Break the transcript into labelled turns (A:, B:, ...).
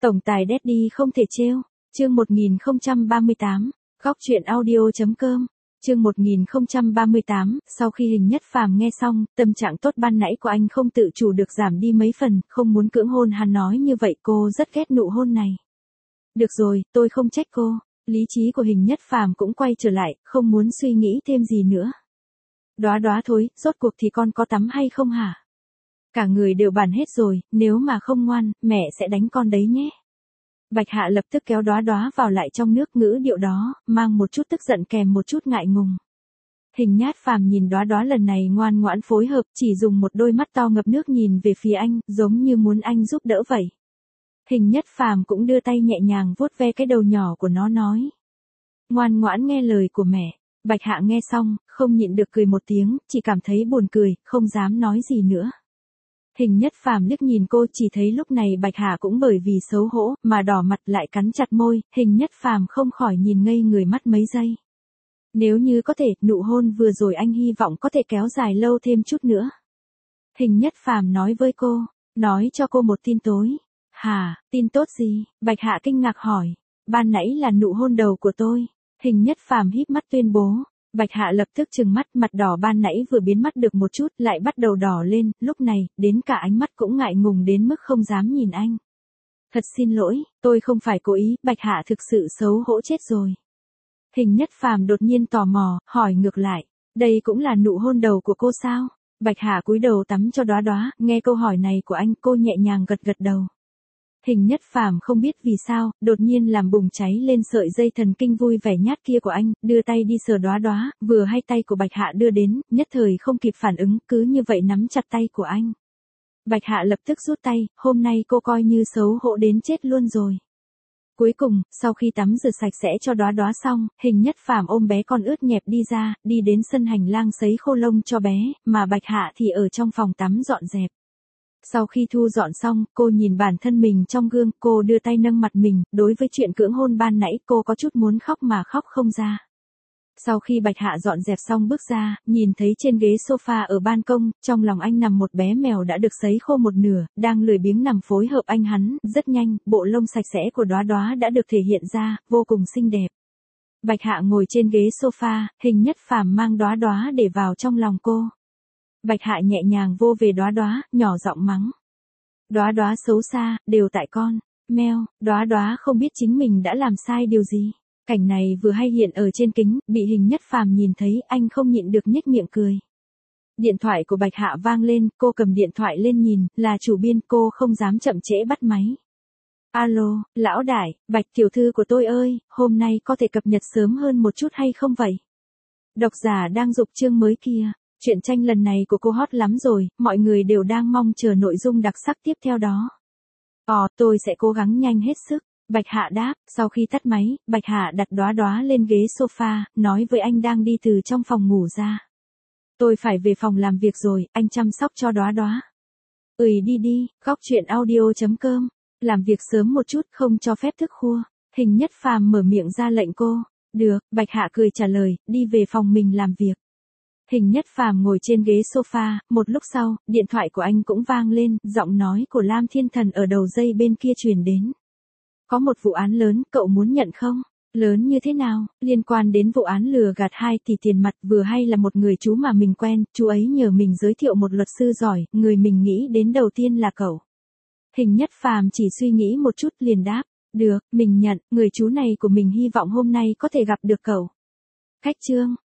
A: Tổng tài Daddy không thể trêu. Chương 1038, góc truyện audio.com. Chương 1038, sau khi Hình Nhất Phàm nghe xong, tâm trạng tốt ban nãy của anh không tự chủ được giảm đi mấy phần, không muốn cưỡng hôn hắn nói như vậy cô rất ghét nụ hôn này. Được rồi, tôi không trách cô. Lý trí của Hình Nhất Phàm cũng quay trở lại, không muốn suy nghĩ thêm gì nữa. Đóa đóa thối, rốt cuộc thì con có tắm hay không hả? Cả người đều bản hết rồi, nếu mà không ngoan, mẹ sẽ đánh con đấy nhé. Bạch Hạ lập tức kéo Đóa Đóa vào lại trong nước, ngữ điệu đó mang một chút tức giận kèm một chút ngại ngùng. Hình Nhất Phàm nhìn Đóa Đóa lần này ngoan ngoãn phối hợp, chỉ dùng một đôi mắt to ngập nước nhìn về phía anh, giống như muốn anh giúp đỡ vậy. Hình Nhất Phàm cũng đưa tay nhẹ nhàng vuốt ve cái đầu nhỏ của nó nói. Ngoan ngoãn nghe lời của mẹ. Bạch Hạ nghe xong, không nhịn được cười một tiếng, chỉ cảm thấy buồn cười, không dám nói gì nữa. Hình Nhất Phàm liếc nhìn cô, chỉ thấy lúc này Bạch Hạ cũng bởi vì xấu hổ mà đỏ mặt lại cắn chặt môi, Hình Nhất Phàm không khỏi nhìn ngây người mất mấy giây. Nếu như có thể, nụ hôn vừa rồi anh hy vọng có thể kéo dài lâu thêm chút nữa. Hình Nhất Phàm nói với cô, nói cho cô một tin tối. Hả, tin tốt gì? Bạch Hạ kinh ngạc hỏi. Ban nãy là nụ hôn đầu của tôi. Hình Nhất Phàm híp mắt tuyên bố. Bạch Hạ lập tức trừng mắt, mặt đỏ ban nãy vừa biến mất được một chút, lại bắt đầu đỏ lên, lúc này, đến cả ánh mắt cũng ngại ngùng đến mức không dám nhìn anh. Thật xin lỗi, tôi không phải cố ý, Bạch Hạ thực sự xấu hổ chết rồi. Hình Nhất Phàm đột nhiên tò mò, hỏi ngược lại, đây cũng là nụ hôn đầu của cô sao? Bạch Hạ cúi đầu tắm cho Đóa Đóa, nghe câu hỏi này của anh, cô nhẹ nhàng gật gật đầu. Hình Nhất Phàm không biết vì sao, đột nhiên làm bùng cháy lên sợi dây thần kinh vui vẻ nhát kia của anh, đưa tay đi sờ Đóa Đóa, vừa hay tay của Bạch Hạ đưa đến, nhất thời không kịp phản ứng, cứ như vậy nắm chặt tay của anh. Bạch Hạ lập tức rút tay, hôm nay cô coi như xấu hổ đến chết luôn rồi. Cuối cùng, sau khi tắm rửa sạch sẽ cho Đóa Đóa xong, Hình Nhất Phàm ôm bé con ướt nhẹp đi ra, đi đến sân hành lang sấy khô lông cho bé, mà Bạch Hạ thì ở trong phòng tắm dọn dẹp. Sau khi thu dọn xong, cô nhìn bản thân mình trong gương, cô đưa tay nâng mặt mình, đối với chuyện cưỡng hôn ban nãy cô có chút muốn khóc mà khóc không ra. Sau khi Bạch Hạ dọn dẹp xong bước ra, nhìn thấy trên ghế sofa ở ban công, trong lòng anh nằm một bé mèo đã được sấy khô một nửa, đang lười biếng nằm phối hợp anh hắn, rất nhanh, bộ lông sạch sẽ của Đóa Đóa đã được thể hiện ra, vô cùng xinh đẹp. Bạch Hạ ngồi trên ghế sofa, Hình Nhất Phàm mang Đóa Đóa để vào trong lòng cô. Bạch Hạ nhẹ nhàng vô về Đóa Đóa, nhỏ giọng mắng. Đóa Đóa xấu xa, đều tại con. Meo, Đóa Đóa không biết chính mình đã làm sai điều gì. Cảnh này vừa hay hiện ở trên kính, bị Hình Nhất Phàm nhìn thấy, anh không nhịn được nhếch miệng cười. Điện thoại của Bạch Hạ vang lên, cô cầm điện thoại lên nhìn, là chủ biên, cô không dám chậm trễ bắt máy. Alo, lão đại, Bạch tiểu thư của tôi ơi, hôm nay có thể cập nhật sớm hơn một chút hay không vậy? Độc giả đang dục chương mới kia. Truyện tranh lần này của cô hot lắm rồi, mọi người đều đang mong chờ nội dung đặc sắc tiếp theo đó. Tôi sẽ cố gắng nhanh hết sức. Bạch Hạ đáp, sau khi tắt máy, Bạch Hạ đặt Đóa Đóa lên ghế sofa, nói với anh đang đi từ trong phòng ngủ ra. Tôi phải về phòng làm việc rồi, anh chăm sóc cho Đóa Đóa. Đi đi, góc truyện audio.com. Làm việc sớm một chút, không cho phép thức khuya. Hình Nhất Phàm mở miệng ra lệnh cô. Được, Bạch Hạ cười trả lời, đi về phòng mình làm việc. Hình Nhất Phàm ngồi trên ghế sofa, một lúc sau, điện thoại của anh cũng vang lên, giọng nói của Lam Thiên Thần ở đầu dây bên kia truyền đến. Có một vụ án lớn, cậu muốn nhận không? Lớn như thế nào? Liên quan đến vụ án lừa gạt 2 tỷ tiền mặt, vừa hay là một người chú mà mình quen, chú ấy nhờ mình giới thiệu một luật sư giỏi, người mình nghĩ đến đầu tiên là cậu. Hình Nhất Phàm chỉ suy nghĩ một chút liền đáp, được, mình nhận, người chú này của mình hy vọng hôm nay có thể gặp được cậu. Khách trương,